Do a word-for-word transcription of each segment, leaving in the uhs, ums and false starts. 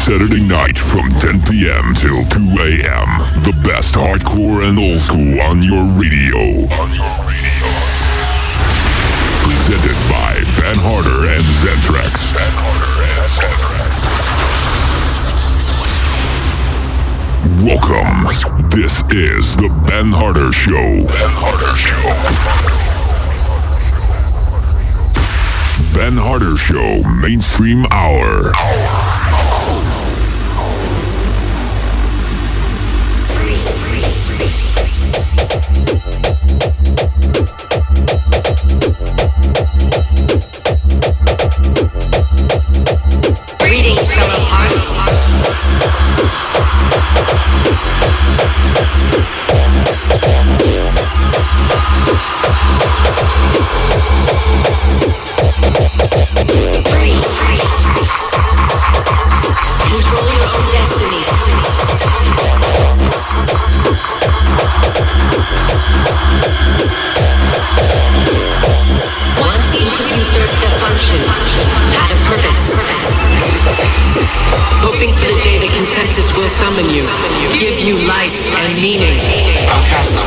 Saturday night from ten p.m. till two a.m. The best hardcore and old school on your radio. On your radio. Presented by Ben Harder and Zentrax. Ben Harder and Zentrax. Welcome. This is the Ben Harder Show. Ben Harder Show. Ben Harder Show Mainstream Hour. Greetings, fellow hearts. Control your own destiny. Once each of you served a function, had a purpose. Hoping for the day the consensus will summon you, give you life and meaning. Outcast.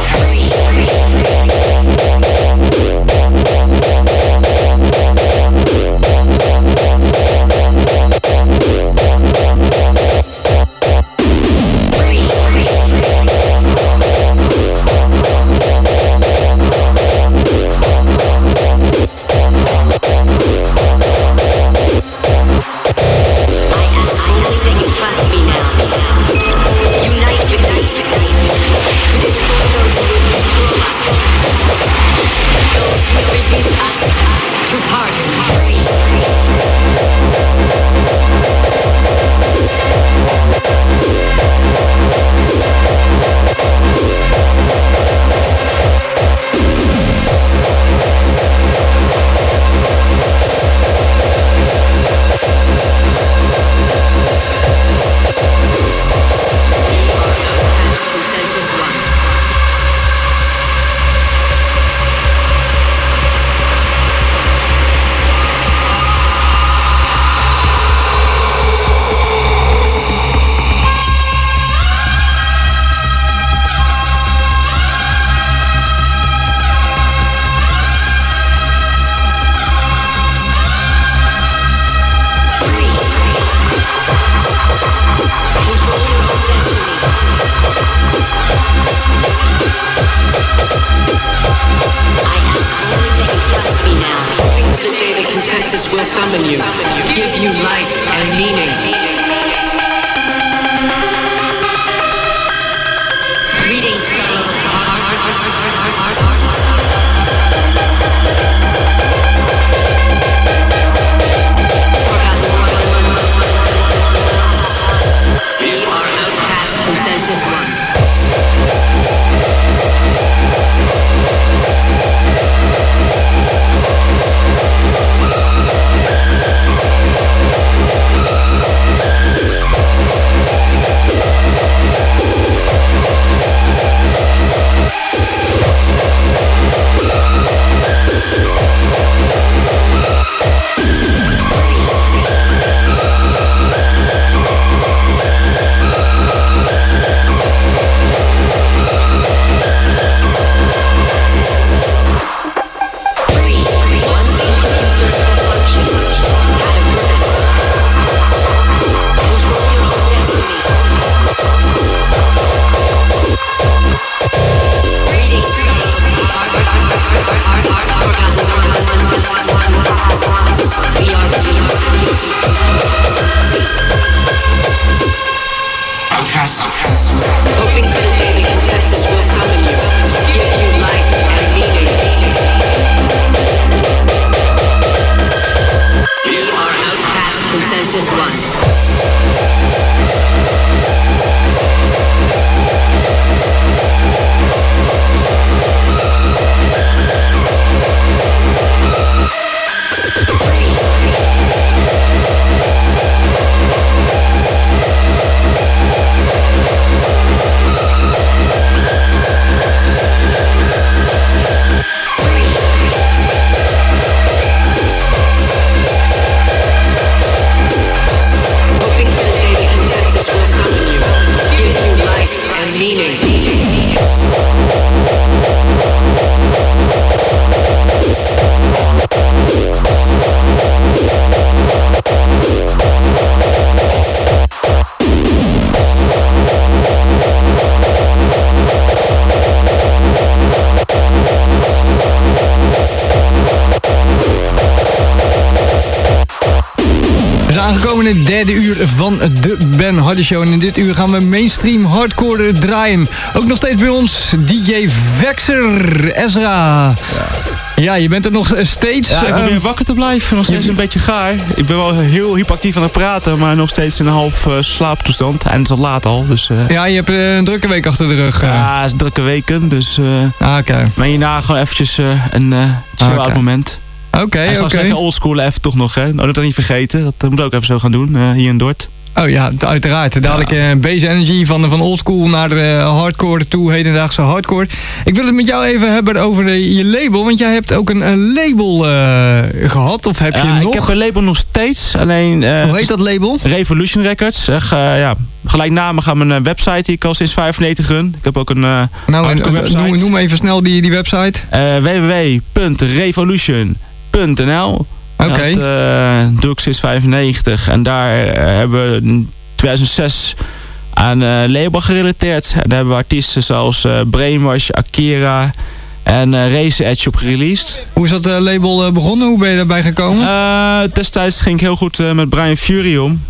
aangekomen in het derde uur van de Ben Hardy Show. En in dit uur gaan we mainstream hardcore draaien. Ook nog steeds bij ons D J Vexer, Ezra. Ja. Ja, je bent er nog steeds. Ja, ik probeer uh, wakker te blijven. Nog steeds je... een beetje gaar. Ik ben wel heel hyperactief aan het praten, maar nog steeds in een half uh, slaaptoestand. En het is al laat al. Dus, uh... Ja, je hebt uh, een drukke week achter de rug. Uh. Ja, het is drukke weken. Dus uh, ah, oké. Okay. Maar hierna gewoon eventjes uh, een uh, chill-out ah, okay. moment. Oké, okay, oké. En straks lekker oldschool even toch nog, hè. Nou, dat niet vergeten. Dat uh, moet ik ook even zo gaan doen, uh, hier in Dort. Oh ja, uiteraard. Dadelijk ja. uh, base energy van, van oldschool naar de hardcore toe, hedendaagse hardcore. Ik wil het met jou even hebben over de, je label, want jij hebt ook een, een label uh, gehad, of heb je ja, nog? Ik heb een label nog steeds, alleen... Uh, Hoe heet dat label? Revolution Records. Uh, ja, gelijknamig aan mijn uh, website die ik al sinds vijfennegentig run. Ik heb ook een uh, nou, en, website. Noem, noem even snel die, die website. Uh, w w w punt revolution punt n l Oké. Okay. Dat uh, doe ik sinds vijfennegentig. En daar uh, hebben we in tweeduizend zes aan uh, label gerelateerd. En daar hebben we artiesten zoals uh, Brainwash, Akira en uh, Race Edge op gereleased. Hoe is dat uh, label uh, begonnen? Hoe ben je daarbij gekomen? Uh, destijds ging ik heel goed uh, met Brian Fury om.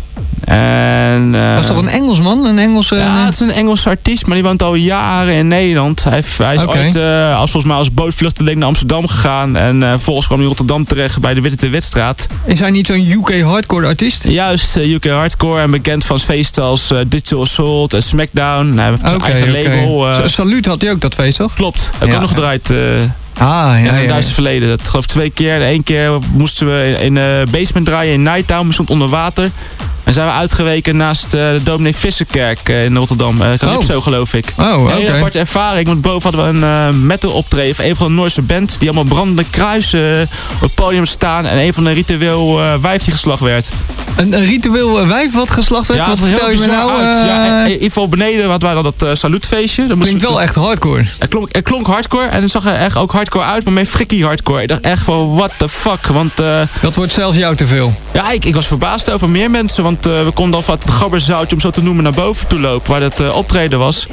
En, uh, dat is toch een Engelsman? Een Engelse, ja, uh, het is een Engelse artiest, maar die woont al jaren in Nederland. Hij, hij is okay. ooit uh, als, volgens mij als bootvluchteling naar Amsterdam gegaan. En uh, vervolgens kwam hij in Rotterdam terecht bij de Witte de Witstraat. Is hij niet zo'n U K hardcore artiest? Juist, uh, U K hardcore en bekend van feesten als uh, Digital Assault en Smackdown. Hij heeft zijn okay, eigen okay. label. Uh, Salut had hij ook dat feest, toch? Klopt, heb ik ja. ook nog gedraaid. Uh, Ah, ja, in ja, het ja, Duitse verleden. Dat geloof ik twee keer. De één keer moesten we in de uh, basement draaien in Nighttown. We stonden onder water. En zijn we uitgeweken naast uh, de Dominee Visserkerk uh, in Rotterdam. Uh, Calypso, oh. geloof ik. Oh, een hele okay. aparte ervaring. Want boven hadden we een uh, metal optreden van een van de Noorse band. Die allemaal brandende kruisen uh, op het podium staan. En een van de ritueel uh, wijf die geslacht werd. Een, een ritueel wijf wat geslacht werd? Ja, wat vertel je me nou? Uit. Uh... Ja, in ieder geval beneden hadden wij dan dat uh, saluutfeestje. Dat klinkt wel echt hardcore. Het klonk, het klonk hardcore en het zag er echt ook hardcore uit, maar meer frikkie hardcore. Ik dacht echt van, what the fuck. Want, uh, dat wordt zelfs jou te veel. Ja, ik, ik was verbaasd over meer mensen, want uh, we konden al van het gabberzoutje, om zo te noemen, naar boven toe lopen, waar dat uh, optreden was.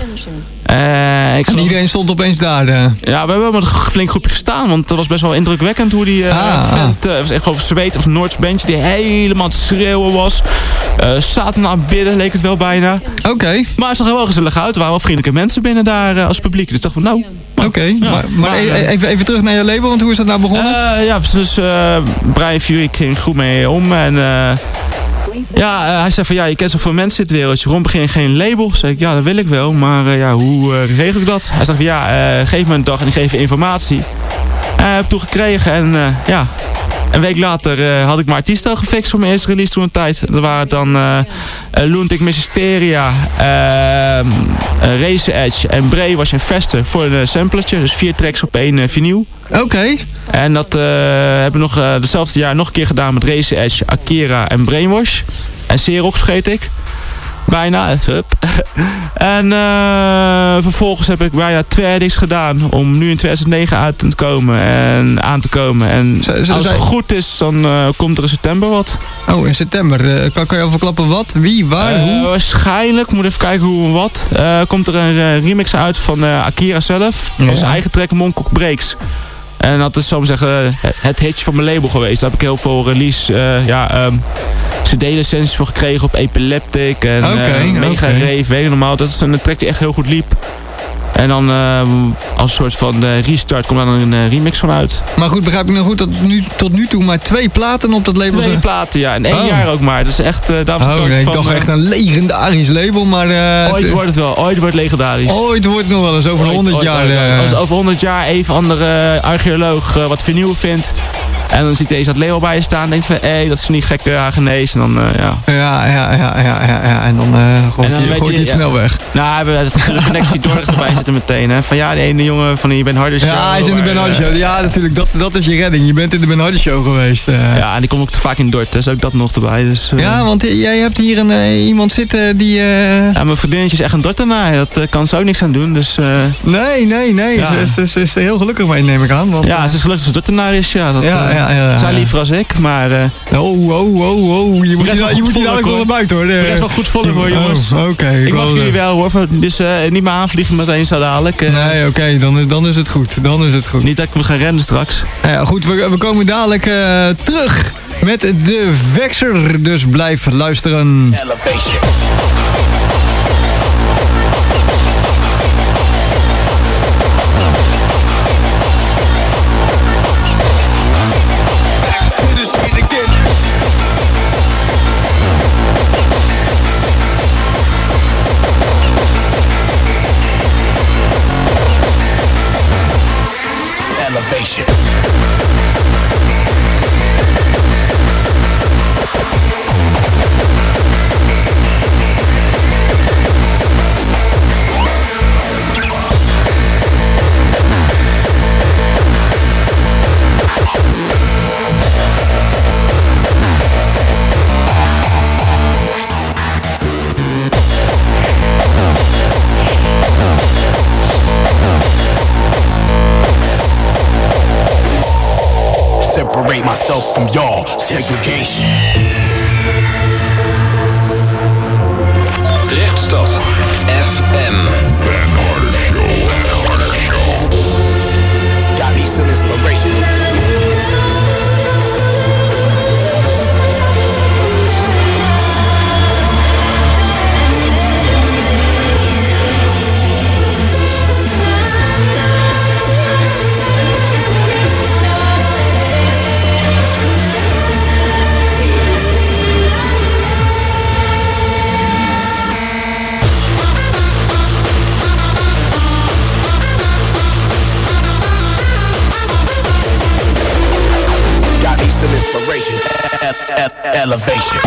Uh, ik en iedereen stond opeens daar. Uh. Ja, we hebben met een flink groepje gestaan, want het was best wel indrukwekkend hoe die uh, ah, vent, uh, was echt gewoon Zweed of een Noords bandje, die helemaal aan het schreeuwen was. Uh, Satan aan het bidden, leek het wel bijna. Oké. Okay. Maar het zag er wel gezellig uit. Er waren wel vriendelijke mensen binnen daar uh, als publiek. Dus ik dacht van, nou... Oké, okay, ja, maar, maar, maar even, even terug naar je label, want hoe is dat nou begonnen? Uh, ja, dus uh, Brian Fury ging goed mee om en... Uh, Ja, uh, hij zei van ja, je kent zoveel mensen in het wereldje. Waarom begin je geen label? Zei ik, ja, dat wil ik wel. Maar uh, ja, hoe uh, regel ik dat? Hij zei van ja, uh, geef me een dag en ik geef je informatie. En uh, heb ik toen gekregen en uh, ja... Een week later uh, had ik mijn artiesten al gefixt voor mijn eerste release toen een tijd. Dat waren dan uh, uh, Lunatic Mysteria, uh, uh, Race Edge en Brainwash en Vester voor een uh, samplertje. Dus vier tracks op één uh, vinyl. Oké. Okay. En dat uh, hebben we nog uh, hetzelfde jaar nog een keer gedaan met Race Edge, Akira en Brainwash. En Xerox vergeet ik. Bijna. Hup. En uh, vervolgens heb ik bijna twee edits gedaan om nu in tweeduizend negen uit te komen en aan te komen. En z- z- als het goed is, dan uh, komt er in september wat. Oh, in september. Uh, kan, kan je overklappen wat? Wie? Waar? Uh, hoe? Waarschijnlijk, moet even kijken hoe en wat. Uh, komt er een uh, remix uit van uh, Akira zelf. Ja. Van zijn eigen track Monkook Breaks. En dat is, zo zeggen, het hitje van mijn label geweest. Daar heb ik heel veel release, uh, ja, um, C D-licenties voor gekregen op Epileptic en okay, uh, Mega okay. Rave, weet je normaal. Dat is een track die echt heel goed liep. En dan uh, als een soort van uh, restart komt daar dan een uh, remix van uit. Maar goed, begrijp ik nou goed dat nu, tot nu toe maar twee platen op dat label zijn? Twee platen, ja. En één oh. jaar ook maar. Dat is echt, uh, daarom oh, nee, van, toch uh, echt een legendarisch label, maar... Uh, ooit wordt het wel. Ooit wordt het legendarisch. Ooit wordt het nog wel eens over ooit, honderd jaar. Ooit, uh, als over honderd jaar even andere archeoloog uh, wat vernieuwen vindt. En dan ziet deze dat label bij je staan en denkt van, hé, hey, dat is niet gekke Hagenees. En dan, uh, ja. Ja, ja, ja, ja, ja, ja. En dan uh, gooit hij het ja, snel weg. Nou, we hebben de connectie door erbij zitten meteen, hè. Van ja, die ene jongen van die Ben Hardy Show. Ja, hij is in de Ben Hardy Show. Ja, natuurlijk, dat, dat is je redding. Je bent in de Ben Hardy Show geweest. Uh. Ja, en die komt ook te vaak in Dort, dus ook dat nog erbij. Dus, uh. Ja, want jij hebt hier een, uh, iemand zitten die... Uh... Ja, mijn vriendinnetje is echt een Dortenaar. Dat uh, kan ze ook niks aan doen, dus... Uh... Nee, nee, nee. Ja. Ze, ze, ze is er heel gelukkig mee, neem ik aan. Want, ja, ze is gelukkig dat ze Dortenaar is, ja. Dat, ja, uh, ja, ja, ja. Zij liever als ik, maar... Uh... Oh, oh, oh, oh. Je moet hier, je moet hier dadelijk wel naar buiten, hoor. Ik is wel goed volgen, hoor, jongens. Oh, oké. Okay, ik mag jullie uh... wel, hoor. Dus uh, niet meer aanvliegen meteen zo dadelijk. Uh... Nee, oké. Okay, dan, dan is het goed. Dan is het goed. Niet dat ik me ga rennen straks. Nou ja, goed, we, we komen dadelijk uh, terug met de Vexer. Dus blijf luisteren. Elevation. Elevation. Separate myself from y'all, segregation. Rechtstad F M. Ben Harder Show. Ben Harder Show. Y'all need some inspiration. Some inspiration, e- e- elevation.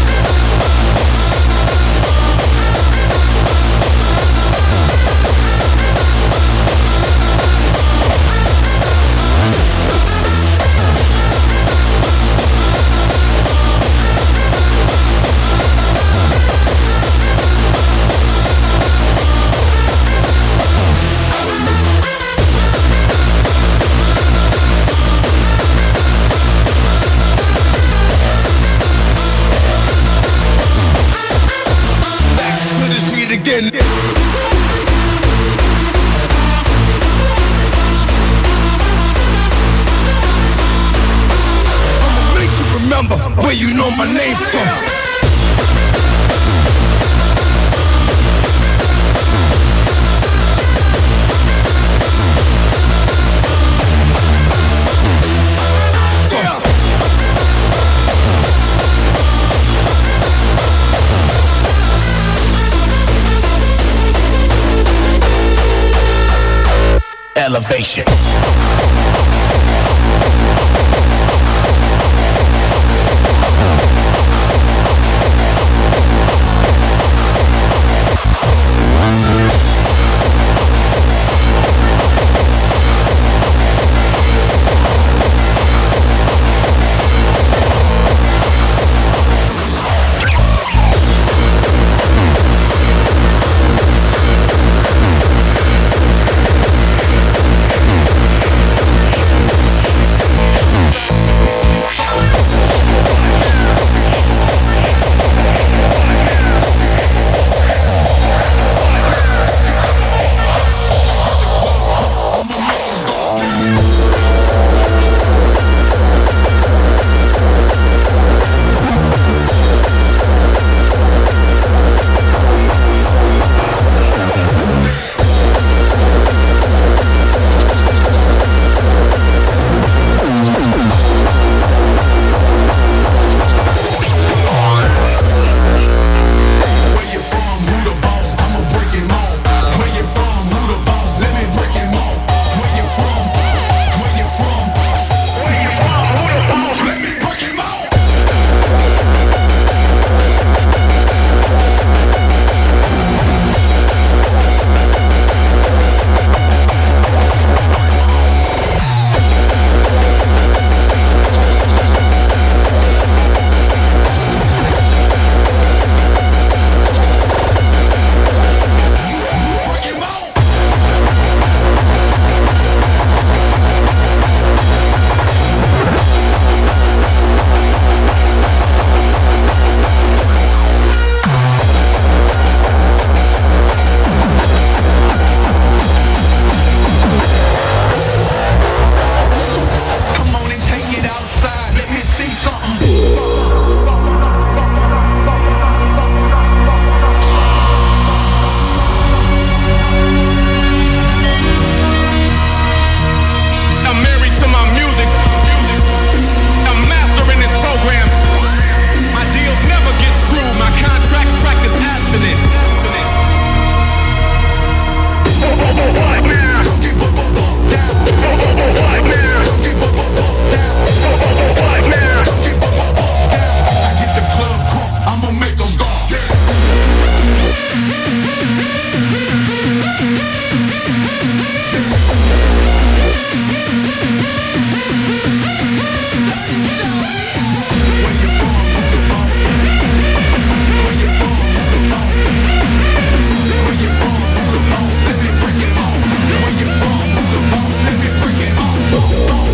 Again. I'ma make you remember where you know my name from. Elevation.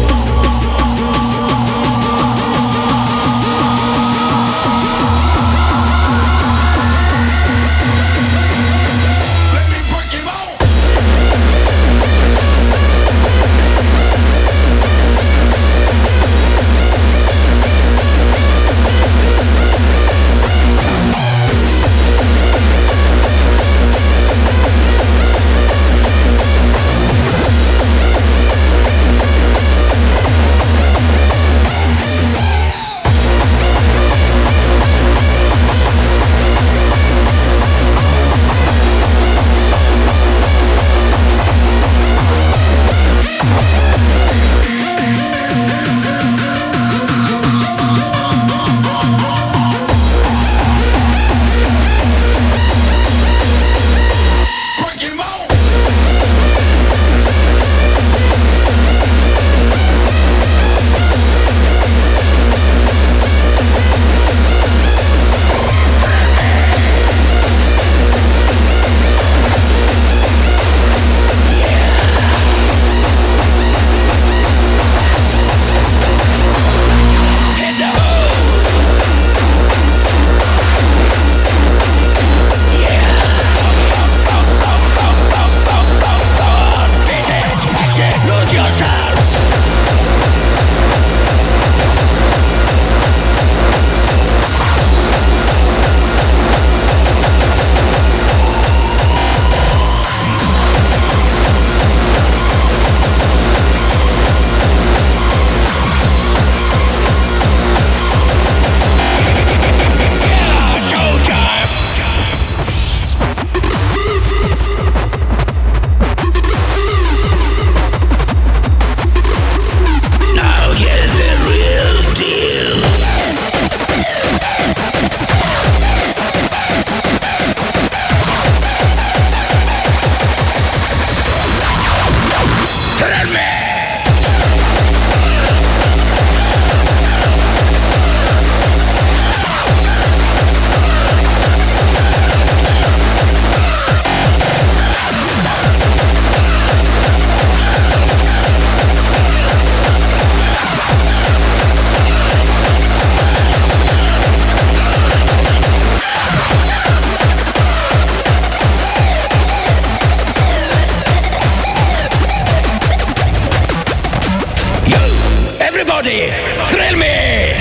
Everybody, thrill me!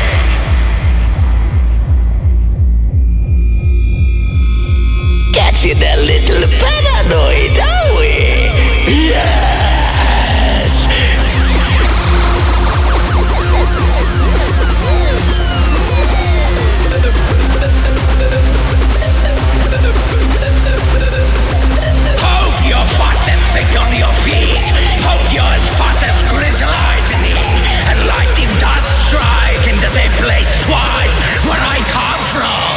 Getting a little paranoid, are we? Yes! Hope you're fast and thick on your feet. Hope you're as fast as grizz lightning. And lightning does strike in the same place twice where I come from.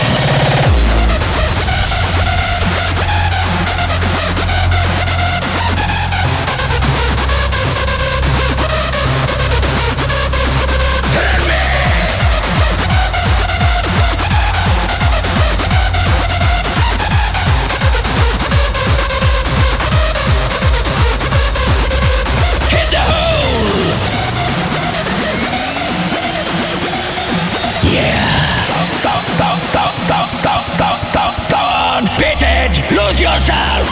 Lose yourself!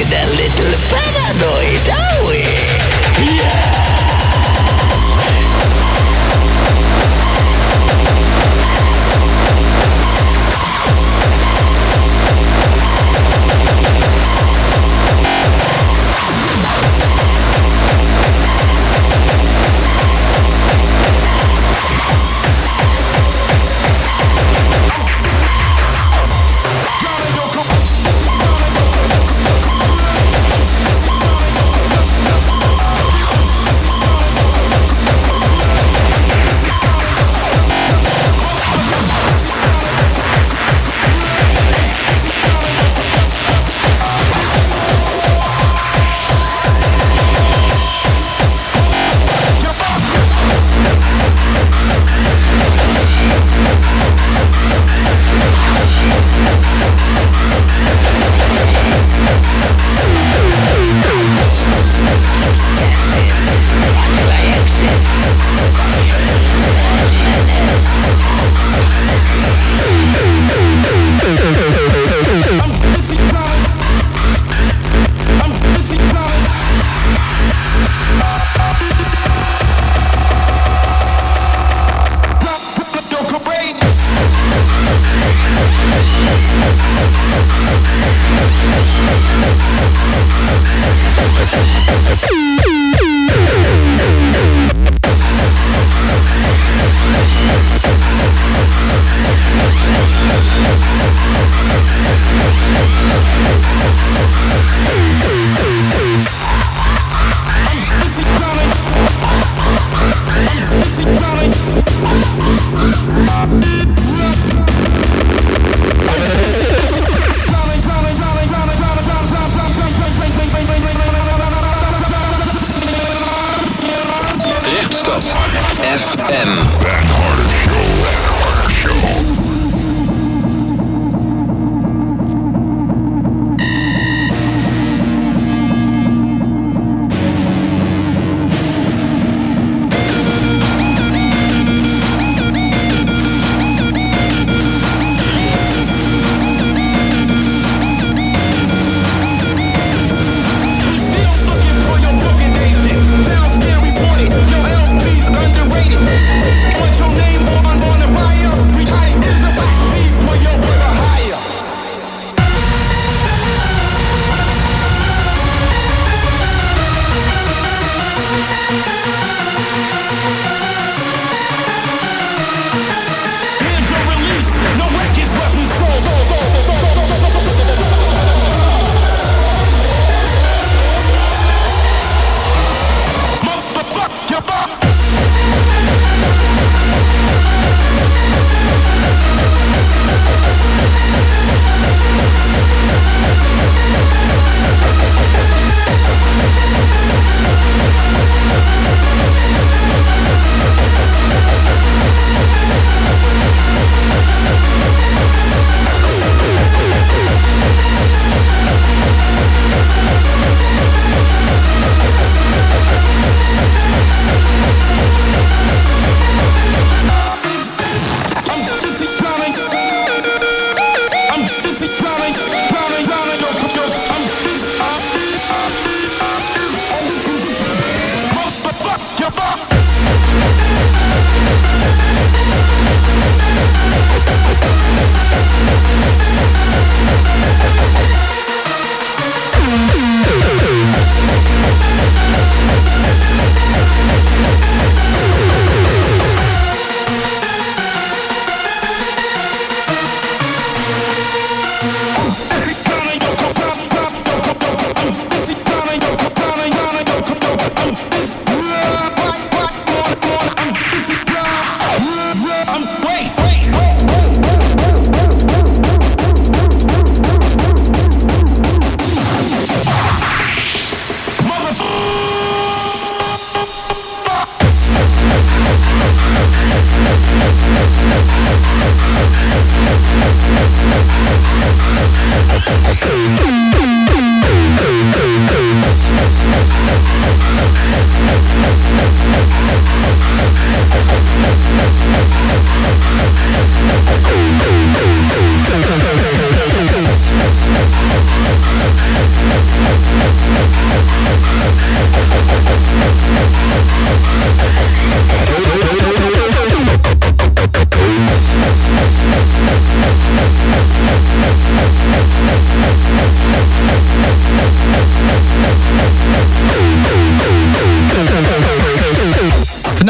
getting a little paranoid, are we? Yeah!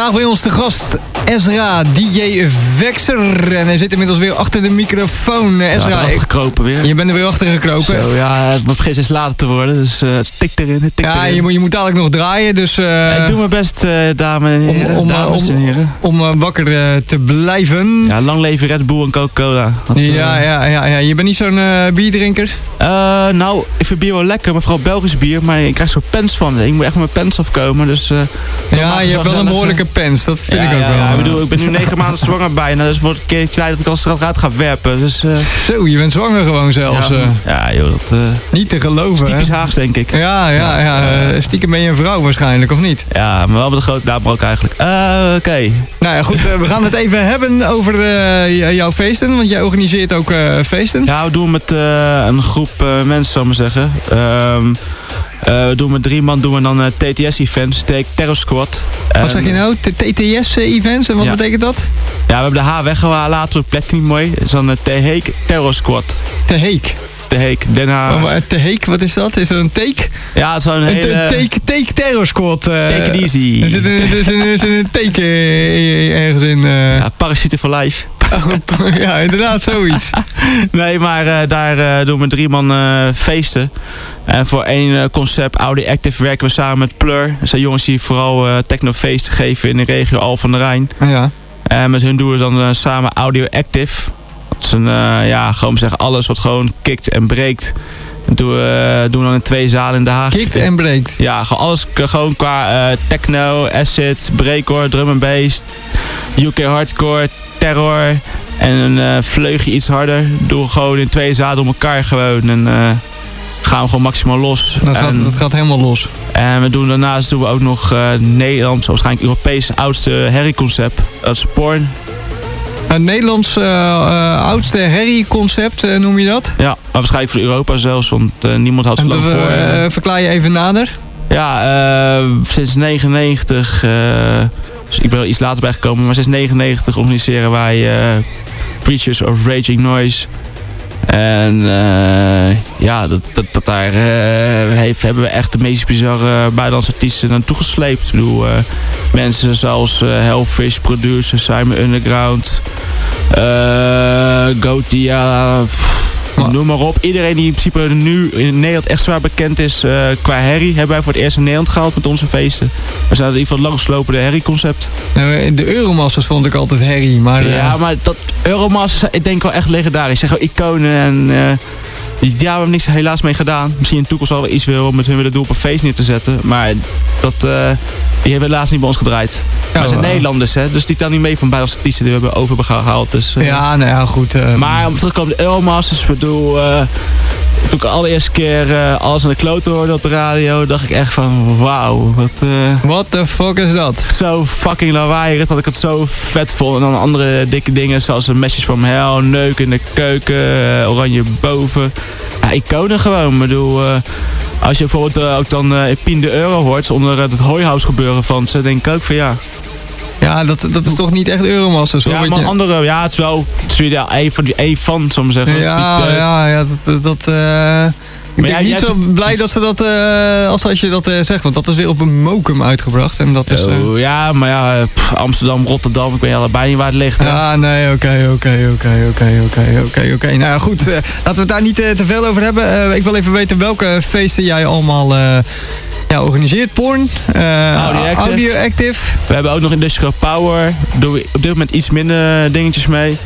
Vandaag bij ons te gast Ezra, D J Vexer. En hij zit inmiddels weer achter de microfoon. Ezra, ja, ik, gekropen weer. je bent er weer achter gekropen. Zo, ja, het begint steeds later te worden, dus uh, het tikt erin, het tikt ja, erin. je moet, je moet dadelijk nog draaien, dus... Uh, ik doe mijn best, uh, dames en heren. Om, om, dames en heren. om, om uh, wakker uh, te blijven. Ja, lang leven Red Bull en Coca-Cola. Dat, uh, ja, ja, ja, ja, je bent niet zo'n uh, bierdrinker? Uh, nou, ik vind bier wel lekker, maar vooral Belgisch bier. Maar ik krijg zo'n pens van. Ik moet echt met mijn pens afkomen, dus... Uh, ja, je hebt wel een behoorlijke pens, dat vind ja, ik ook ja, wel. Ja, ik bedoel, ik ben nu negen maanden zwanger bijna, dus wordt een keertje tijd dat ik als eruit ga werpen. Dus, uh, Zo, je bent zwanger gewoon zelfs. Ja, uh. ja joh, dat... Uh, niet te geloven, typisch hè? Haags, denk ik. Ja, ja, ja. Uh, stiekem ben je een vrouw waarschijnlijk, of niet? Ja, maar wel met een grote naam ook eigenlijk. Uh, Oké. Okay. Nou ja, goed, uh, we gaan het even hebben over uh, jouw feesten, want jij organiseert ook uh, feesten. Ja, we doen met uh, een groep uh, mensen, zal ik maar zeggen. Um, Uh, we doen met drie man doen we dan uh, T T S-events, Terror Squad. Wat zeg je nou? T T S-events? En wat ja. betekent dat? Ja, we hebben de H weggelaten, het plekt niet mooi. Het is dan uh, Te Heek Terror Squad. Te Heek? Te Heek, Den Haag. Oh, Te Heek, wat is dat? Is dat een take? Ja, het is een hele... Een take, take Terror Squad. Uh, take it easy. Er zit een, er zit een, er zit een take uh, ergens in. Uh. Ja, Parasieten for Life. Oh, ja, inderdaad, zoiets. Nee, maar uh, daar uh, doen we drie man uh, feesten. En voor één uh, concept, Audio Active, werken we samen met Plur. Dat zijn jongens die vooral uh, technofeesten geven in de regio Al van der Rijn. Ja. En met hun doen we dan uh, samen Audio Active. Dat is een, uh, ja, gewoon zeggen alles wat gewoon kikt en breekt. Dat doen we, uh, doen we dan in twee zalen in Den Haag. Kikt en breekt? Ja, gewoon alles gewoon qua uh, techno, acid, breakcore, drum and bass, U K hardcore, terror en een uh, vleugje iets harder. Doen we gewoon in twee zalen om elkaar gewoon en uh, gaan we gewoon maximaal los. Dat gaat, en, dat gaat helemaal los. En we doen daarnaast doen we ook nog uh, Nederlands, waarschijnlijk Europees oudste herrieconcept. Dat is Porn. Het Nederlands uh, uh, oudste herrie-concept, uh, noem je dat? Ja, maar waarschijnlijk voor Europa zelfs, want uh, niemand had zo lang uh, voor. Uh, uh, verklaar je even nader? Ja, uh, sinds negenennegentig, uh, dus ik ben er iets later bijgekomen, maar sinds negenennegentig organiseren wij uh, Preachers of Raging Noise. En uh, ja, dat, dat, dat daar uh, heeft, hebben we echt de meest bizarre buitenlandse artiesten naartoe gesleept. Ik bedoel, uh, mensen zoals uh, Hellfish, Producer, Simon Underground, uh, Gotia, pff, noem maar op. Iedereen die in principe nu in Nederland echt zwaar bekend is uh, qua herrie, hebben wij voor het eerst in Nederland gehaald met onze feesten. We zijn in ieder geval het langslopende herrie-concept. De Euromasters vond ik altijd herrie, maar... Uh... Ja, maar dat Euromasters, ik denk wel echt legendarisch. Zeg gewoon iconen en... Uh, ja, we hebben niks helaas mee gedaan. Misschien in de toekomst wel weer iets wil met hun willen doen op een feest neer te zetten. Maar dat, uh, die hebben helaas niet bij ons gedraaid. Maar ja, het zijn wel. Nederlanders, hè, dus die tellen niet mee van buitenlandse artiesten die we hebben over hebben gehaald. Dus, uh, ja, nou ja, goed. Uh, maar om terug te komen, de Euromasters, ik bedoel... Uh, toen ik de allereerste keer uh, alles aan de kloten hoorde op de radio, dacht ik echt van wauw, wat... Uh, What the fuck is dat? Zo fucking lawaaierig dat ik het zo vet vond. En dan andere dikke dingen zoals een Message from Hell, Neuk in de keuken, uh, Oranje boven. Ja, iconen gewoon. Ik bedoel, uh, als je bijvoorbeeld uh, ook dan uh, Pien de Euro hoort onder uh, het Hooihuis gebeuren van ze, denk ik ook van ja... Ja, dat, dat is toch niet echt Euromasters? Ja, maar je... andere, ja, het is wel, het is ja, een van die een van, zal ik maar zeggen. Ja, die, uh, ja, ja, dat... dat uh... Ik ben ja, niet zo hebt... blij dat ze dat, uh, als, als je dat uh, zegt, want dat is weer op een Mokum uitgebracht. En dat is, uh... oh, ja, maar ja, pff, Amsterdam, Rotterdam, ik weet allebei niet waar het ligt. Hè? Ja, nee, oké, oké, oké, oké, oké, oké, oké. Nou ja, goed, uh, laten we het daar niet uh, te veel over hebben. Uh, ik wil even weten welke feesten jij allemaal... Uh, Ja, organiseert Porn, uh, Audio Active. Audio Active. We hebben ook nog Industrial Power. Daar doen we op dit moment iets minder dingetjes mee.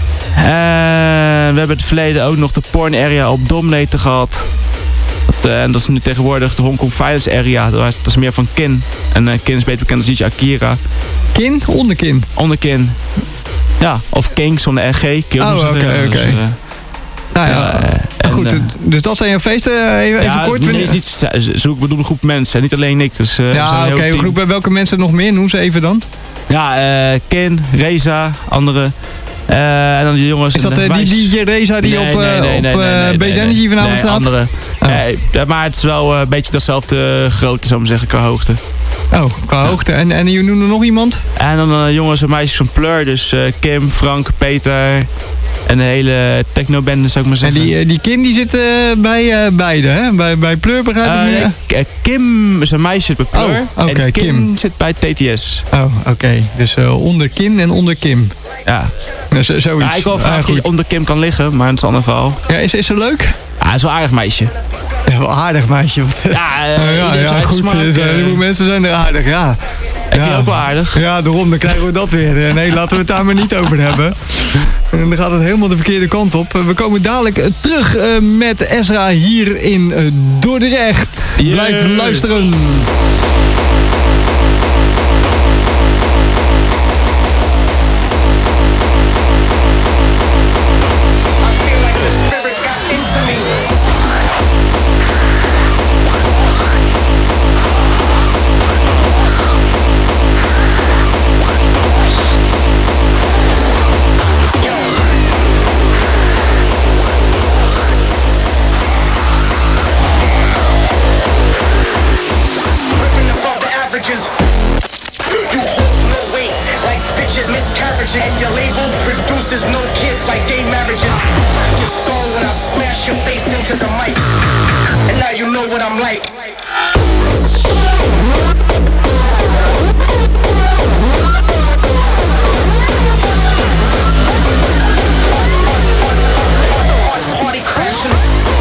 En we hebben in het verleden ook nog de Porn Area op Dominator gehad. Dat, uh, en dat is nu tegenwoordig de Hong Kong Finance Area. Dat is meer van Kin. En uh, Kin is beter bekend als D J Akira. Kin? Onderkin? Onderkin. Ja, of King zonder R G. Oh, oké, oké. Okay, okay. dus, uh, Nou ja, uh, en, goed, uh, dus dat zijn jouw feesten, even, ja, even kort. Nee, is niet, zo, we doen een groep mensen, niet alleen ik. Dus, uh, ja, oké, okay, groep, welke mensen nog meer? Noem ze even dan. Ja, uh, Ken, Reza, andere. Uh, en dan die jongens. Is dat uh, die D J Reza die nee, op, uh, nee, nee, op nee, nee, uh, nee, Base Energy nee, vanavond nee, staat? Andere. Oh. Nee, maar het is wel uh, een beetje dezelfde grootte, zou ik maar zeggen, qua hoogte. Oh, qua ja. hoogte. En, en je noemde nog iemand? En dan uh, jongens en meisjes van Plur, dus uh, Kim, Frank, Peter. En de hele techno-bende, zou ik maar En zeggen. die, eh, die Kim die zit eh, bij uh, beide, hè? Bij, bij Pleur begrijp ik Uh, nu? K- Kim, zijn meisje zit bij Pleur. Oh, oké, en Kim, Kim. zit bij T T S. Oh, oké. Okay. Dus uh, onder Kin en onder Kim. Ja. Uh, zo, zoiets. Ja, ik wil Ah, vragen of goed. je onder Kim kan liggen, maar het is een ander verhaal. Ja, is, is ze leuk? Ja, hij is wel een aardig meisje. Ja, wel aardig meisje. Ja, uh, Uh, ja, ieder ja, zijn eigen goed. smaak, Er zijn uh, een heleboel mensen zijn er aardig, ja. Ik vind ja. je ook wel aardig. Ja, daarom, dan krijgen we dat weer. Nee, laten we het daar maar niet over hebben. En dan gaat het helemaal de verkeerde kant op. We komen dadelijk uh, terug uh, met Ezra hier in uh, Dordrecht. Yes. Blijf luisteren. And your label produces no kids like gay marriages. Your skull when I smash your face into the mic. And now you know what I'm like. Party crashing.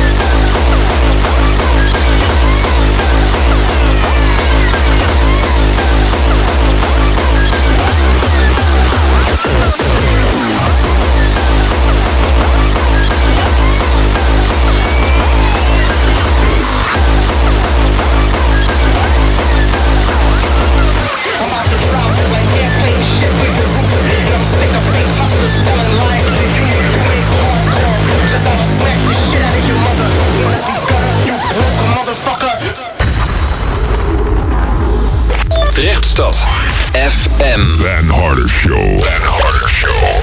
Drechtstad F M. Van Harder Show. Van Harder Show.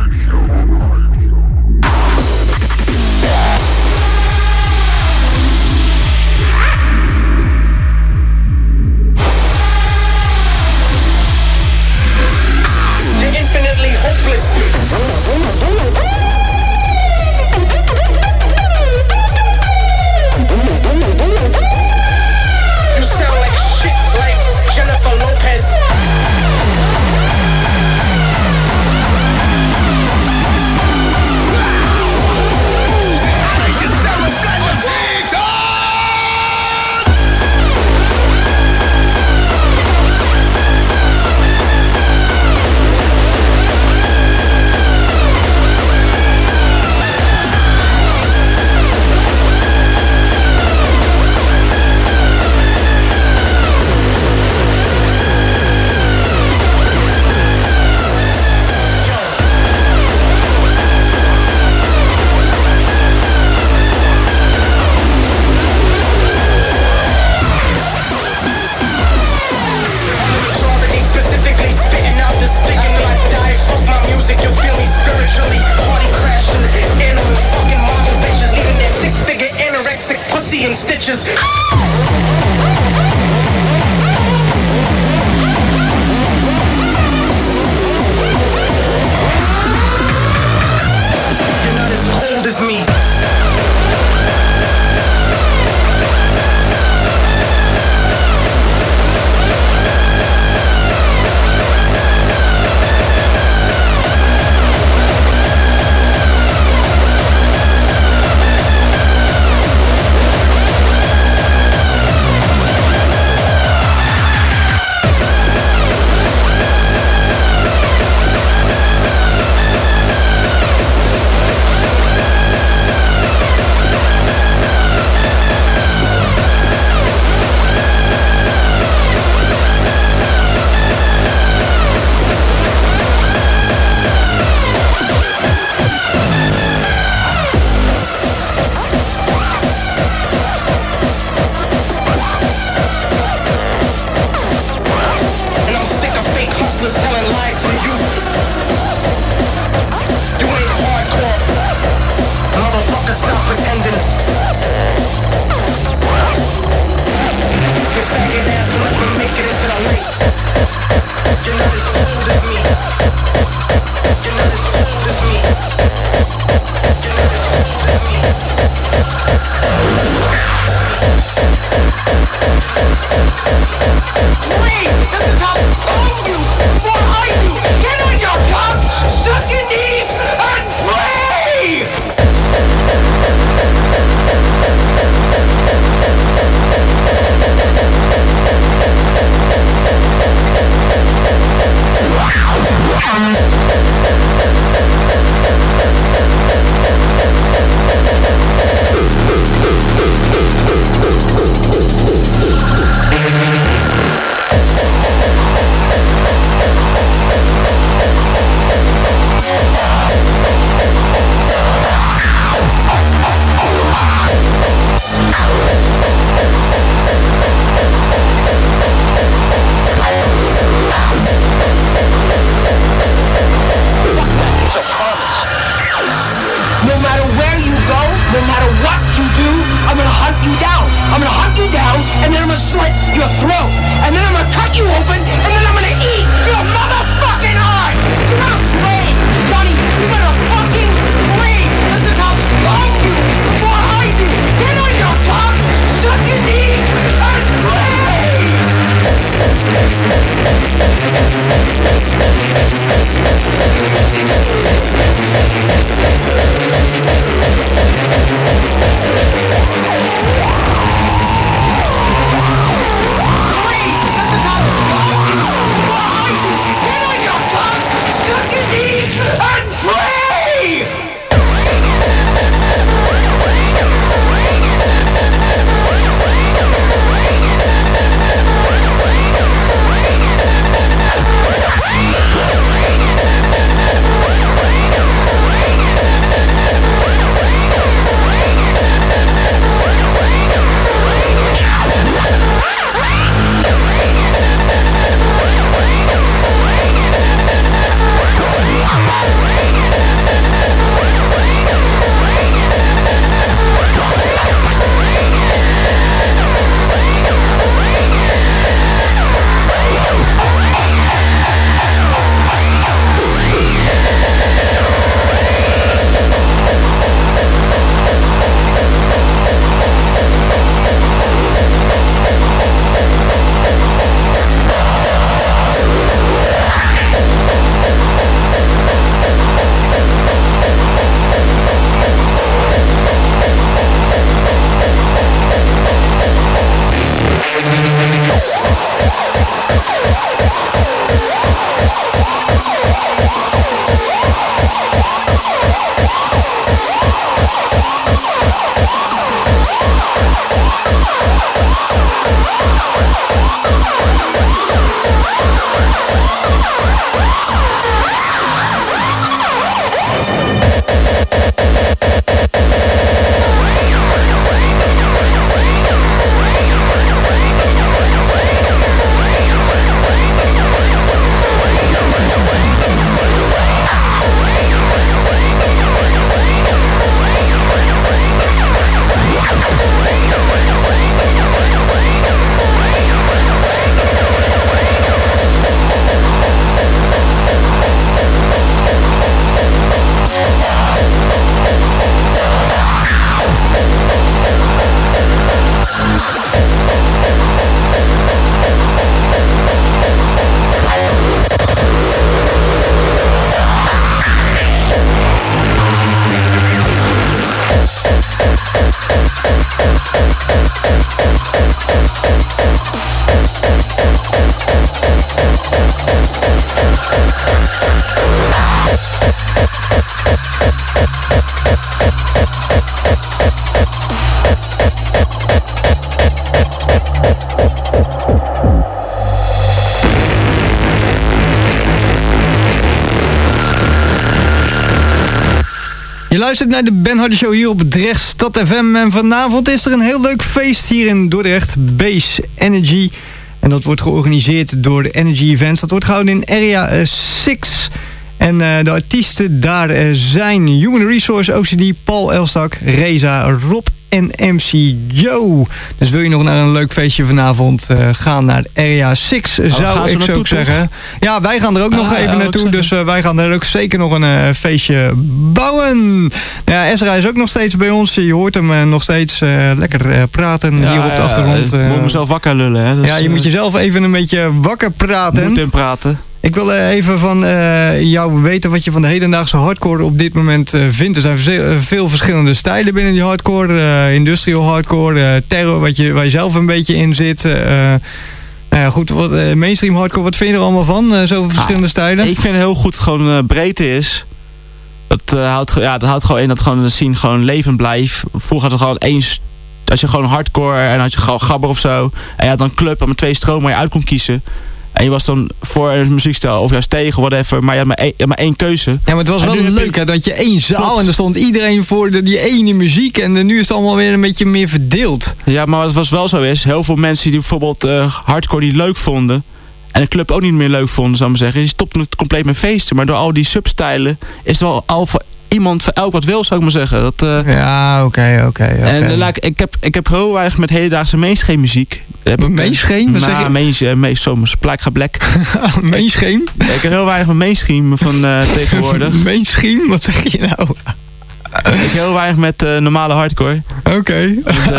You're infinitely hopeless. You sound like shit, like Jennifer Lopez. Majority specifically spitting out this thing until I die. Fuck my music, you'll feel me spiritually. Party crashing, animal fucking model bitches, eating their six-figure anorexic pussy in stitches. You're not as cold as me. no matter what you do, I'm gonna hunt you down. I'm gonna hunt you down, and then I'm gonna slit your throat. And then I'm gonna cut you open, and then I'm gonna eat your motherfucking heart! You gotta pray, Johnny, you gotta fucking pray that the cops find you before I do. Get on your top, suck your knees, and pray! Je luistert naar de Ben Hardy Show hier op Dordrecht Stad F M. En vanavond is er een heel leuk feest hier in Dordrecht. Base Energy. En dat wordt georganiseerd door de Energy Events. Dat wordt gehouden in Area zes. En uh, de artiesten daar uh, zijn Human Resource, O C D, Paul Elstak, Reza, Rob en M C Joe. Dus wil je nog naar een leuk feestje vanavond uh, gaan naar Area zes, oh, zou ik zo ook zeggen. Toch? Ja, wij gaan er ook ah, nog even ja, naartoe. Dus uh, wij gaan er ook zeker nog een uh, feestje bouwen. Ja, Ezra is ook nog steeds bij ons. Je hoort hem uh, nog steeds uh, lekker uh, praten ja, hier op de ja, achtergrond. Ik uh, moet mezelf wakker lullen. Hè? Dus, ja, je moet jezelf even een beetje wakker praten. Moet hem praten. Ik wil even van uh, jou weten wat je van de hedendaagse hardcore op dit moment uh, vindt. Er zijn veel, veel verschillende stijlen binnen die hardcore. Uh, industrial hardcore, uh, terror, wat je, waar je zelf een beetje in zit. Uh, nou ja, goed, wat, uh, mainstream hardcore, wat vind je er allemaal van? Uh, zoveel verschillende ah, stijlen. Ik vind heel goed dat het gewoon uh, breedte is. Dat, uh, houdt, ja, dat houdt gewoon in dat gewoon de scene gewoon levend blijft. Vroeger had er gewoon één... Als je gewoon hardcore en had je gewoon gabber of zo. En je had dan een club met twee stromen waar je uit kon kiezen. En je was dan voor een muziekstijl of juist tegen, whatever. Maar je had maar één, maar één keuze. Ja, maar het was en wel leuk hè, dat je één zaal klopt. En er stond iedereen voor de, die ene muziek. En nu is het allemaal weer een beetje meer verdeeld. Ja, maar wat was wel zo is, heel veel mensen die bijvoorbeeld uh, hardcore niet leuk vonden. En de club ook niet meer leuk vonden, zou ik maar zeggen. Die stopten het compleet met feesten. Maar door al die substijlen is het wel al, iemand voor elk wat wil, zou ik maar zeggen. Dat, uh, ja, oké, okay, oké. Okay, okay. En uh, like, ik, heb, ik heb heel weinig met hedendaagse mainstream muziek. Mainstream? Wat zeg je? Mainstream, uh, soms plak geblek. Mainstream? Ik, ik heb heel weinig met mainstream van uh, tegenwoordig. Mainstream? Wat zeg je nou? Ik heb heel weinig met uh, normale hardcore. Oké. Okay. uh,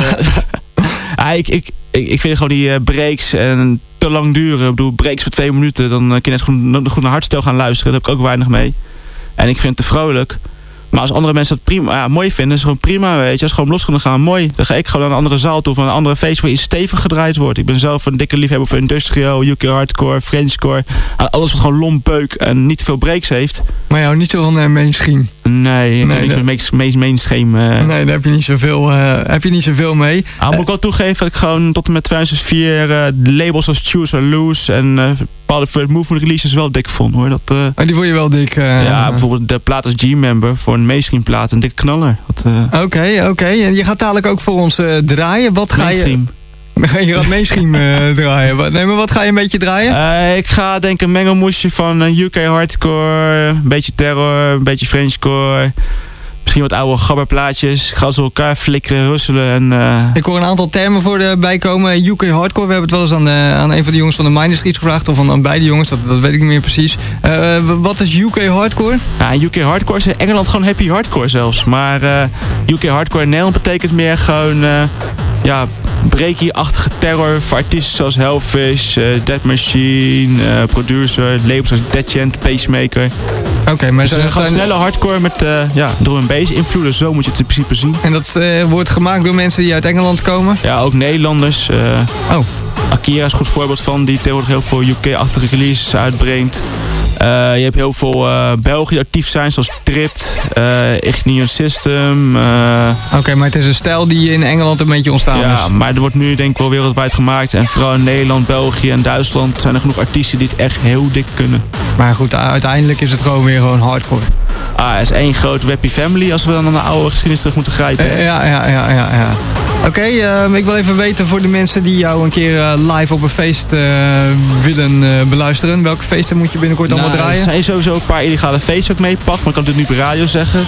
ah, ik, ik, ik, ik vind gewoon die uh, breaks en te lang duren. Ik bedoel, breaks voor twee minuten, dan uh, kun je net goed, goed naar hardstyle gaan luisteren. Daar heb ik ook weinig mee. En ik vind het te vrolijk. Maar als andere mensen dat prima, ja, mooi vinden, is het gewoon prima, weet je. Als ze gewoon los kunnen gaan, mooi. Dan ga ik gewoon naar een andere zaal toe, of naar een andere feest waar iets stevig gedraaid wordt. Ik ben zelf een dikke liefhebber voor industrial, U K hardcore, Frenchcore. Alles wat gewoon lomp, beuk en niet te veel breaks heeft. Maar jou niet zo van uh, mainstream? Nee, ik nee, heb niks met main, mainstream. Uh... Nee, daar heb je niet zoveel, uh, heb je niet zoveel mee. Nou, moet ik wel toegeven dat ik gewoon tot en met tweeduizend vier uh, labels als Choose or Lose en uh, bepaalde Third Movement releases wel dik vond, hoor. Dat, uh... oh, die vond je wel dik? Uh... Ja, bijvoorbeeld de plaat als G-Member voor een mainstream plaat, een dikke knaller. Oké, uh... oké. Okay, okay. Je gaat dadelijk ook voor ons uh, draaien. Wat ga mainstream. je... Je gaat mainstream uh, draaien. Nee, maar wat ga je een beetje draaien? Uh, ik ga denk ik een mengelmoesje van uh, U K hardcore, een beetje terror, een beetje Frenchcore. Misschien wat oude gabberplaatjes. Ik ga ze elkaar flikkeren, husselen. En, uh... Ik hoor een aantal termen voorbij komen. U K hardcore, we hebben het wel eens aan, de, aan een van de jongens van de Minor Streets gevraagd. Of aan, aan beide jongens, dat, dat weet ik niet meer precies. Uh, wat is U K hardcore? Ja, U K hardcore is in Engeland gewoon happy hardcore zelfs. Maar uh, U K hardcore in Nederland betekent meer gewoon... Uh, ja, breaky-achtige terror voor artiesten zoals Hellfish, uh, Dead Machine, uh, producer, labels als Dead Chant, Pacemaker. Oké, okay, maar dus, uh, gewoon snelle hardcore met uh, ja, drum en bass invloeden, zo moet je het in principe zien. En dat uh, wordt gemaakt door mensen die uit Engeland komen? Ja, ook Nederlanders. Uh, oh. Akira is een goed voorbeeld van, die tegenwoordig heel veel U K-achtige releases uitbrengt. Uh, je hebt heel veel uh, Belgen die actief zijn, zoals Tript, uh, Ignition System. Uh, Oké, okay, maar het is een stijl die in Engeland een beetje ontstaan ja, is. Ja, maar er wordt nu denk ik wel wereldwijd gemaakt. En vooral in Nederland, België en Duitsland zijn er genoeg artiesten die het echt heel dik kunnen. Maar goed, uiteindelijk is het gewoon weer gewoon hardcore. Ah, het is één grote Happy Family als we dan naar de oude geschiedenis terug moeten grijpen. Uh, ja, ja, ja, ja. ja. Oké, okay, uh, ik wil even weten voor de mensen die jou een keer uh, live op een feest uh, willen uh, beluisteren. Welke feesten moet je binnenkort allemaal nou, draaien? Er zijn sowieso een paar illegale feesten ook meepakt, maar ik kan het nu op de radio zeggen.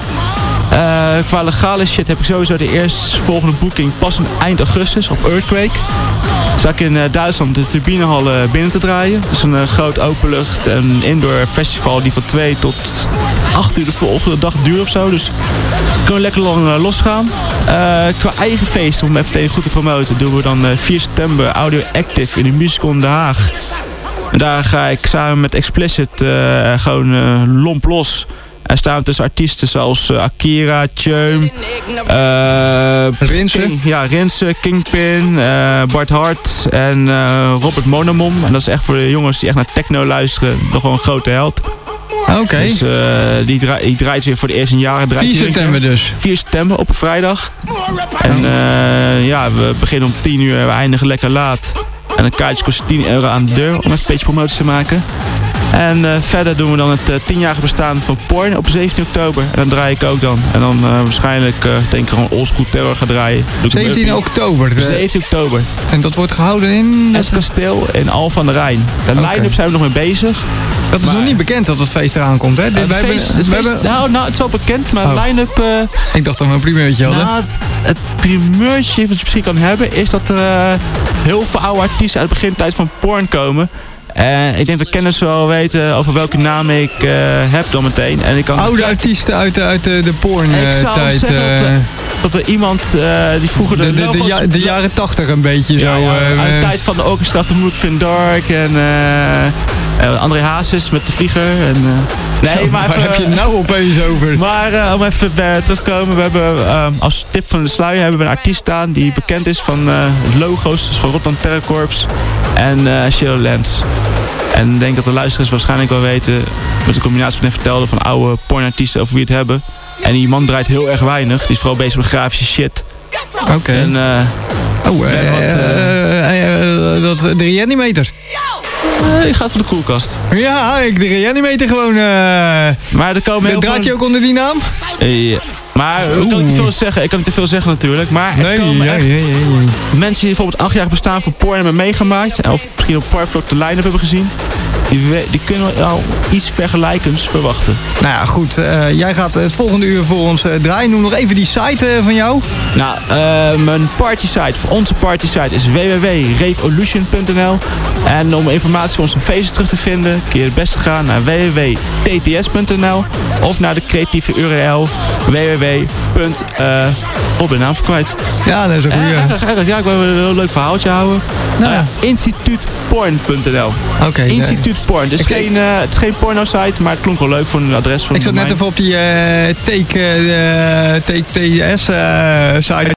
Uh, qua legale shit heb ik sowieso de eerstvolgende boeking pas in eind augustus op Earthquake. Zag ik in uh, Duitsland de Turbinehal uh, binnen te draaien. Dat is een uh, groot openlucht en indoor festival die van twee tot acht uur de volgende dag duurt of zo. Dus kunnen we lekker lang uh, losgaan. Uh, qua eigen feest, om het meteen goed te promoten, doen we dan uh, vier september Audio Active in de Musical in Den Haag. En daar ga ik samen met Explicit uh, gewoon uh, lomp los. Er staan tussen artiesten zoals uh, Akira, Tjöum, uh, Rinse. King, ja, Rinse, Kingpin, uh, Bart Hart en uh, Robert Monomom. En dat is echt voor de jongens die echt naar techno luisteren nog wel een grote held. Oké. Okay. Dus uh, die, dra die draait weer voor de eerste jaren. vier september dus? vier september op een vrijdag. En uh, ja, we beginnen om tien uur, we eindigen lekker laat. En een kaartje kost tien euro aan de deur om even een beetje promotie te maken. En uh, verder doen we dan het uh, tienjarige bestaan van Porn op zeventien oktober. En dan draai ik ook dan. En dan uh, waarschijnlijk, uh, denk ik, gewoon oldschool terror gaan draaien. zeventien oktober? De... zeventien oktober. En dat wordt gehouden in? Het kasteel in Al van der Rijn. De okay. line-up zijn we nog mee bezig. Dat is maar... nog niet bekend dat het feest eraan komt, hè? Uh, het, feest, hebben, het feest, hebben... nou, nou, het is wel bekend, maar oh. line-up... Uh... Ik dacht dat we een primeurtje hadden. Nou, het primeurtje wat je misschien kan hebben, is dat er uh, heel veel oude artiesten uit de begintijd van Porn komen. En ik denk dat kenners wel weten over welke naam ik uh, heb dan meteen. En ik kan oude artiesten uit de, uit de, de porn uh, ik zou tijd. Zeggen uh, dat, er, dat er iemand uh, die vroeger de, de, de, de, ja, de jaren tachtig een beetje ja, zo. Ja, uh, uit de tijd van de orchestra de Mood Fin Dark en uh, uh, André Hazes met de vlieger. En, uh, nee, zo, maar waar even, heb je nou opeens over? Maar uh, om even uh, terug te komen, we hebben uh, als tip van de sluier hebben we een artiest staan die bekend is van uh, logo's, dus van Rotterdam Terror Corps en uh, Shadowlands. En ik denk dat de luisteraars waarschijnlijk wel weten, met de combinatie van net vertelde van oude pornartiesten over wie het hebben. En die man draait heel erg weinig, die is vooral bezig met grafische shit. Oké. Okay. En uh, oh, uh, uh, uh, uh, dat de reanimator. Uh, je gaat voor de koelkast. Ja, ik de reanimator gewoon. Uh, maar er komen heel draait je ook onder die naam? Uh, ja. Maar ik kan niet te veel zeggen. Ik kan niet te veel zeggen natuurlijk. Maar er nee, komen ja, echt ja, ja, ja. mensen die bijvoorbeeld acht jaar bestaan van Porn hebben meegemaakt. Of misschien op Parkvlog de line-up hebben gezien. die, we- die kunnen al iets vergelijkends verwachten. Nou ja, goed. Uh, jij gaat het volgende uur voor ons uh, draaien. Noem nog even die site uh, van jou. Nou, uh, mijn party site, onze party site is w w w punt revolution punt n l. En om informatie voor onze feesten terug te vinden, kun je het beste gaan naar w w w punt t t s punt n l of naar de creatieve U R L w w w punt op de naam kwijt. Ja, dat is een goeie. Ja, erg, erg, ja, ik wil een heel leuk verhaaltje houden. Nou, uh, instituutporn punt n l. Oké. Okay, Instituut Porn. Het is, Ik- geen, uh, het is geen porno-site, maar het klonk wel leuk voor een adres van Ik zat net mij. even op die uh, take, uh, T T S uh, site.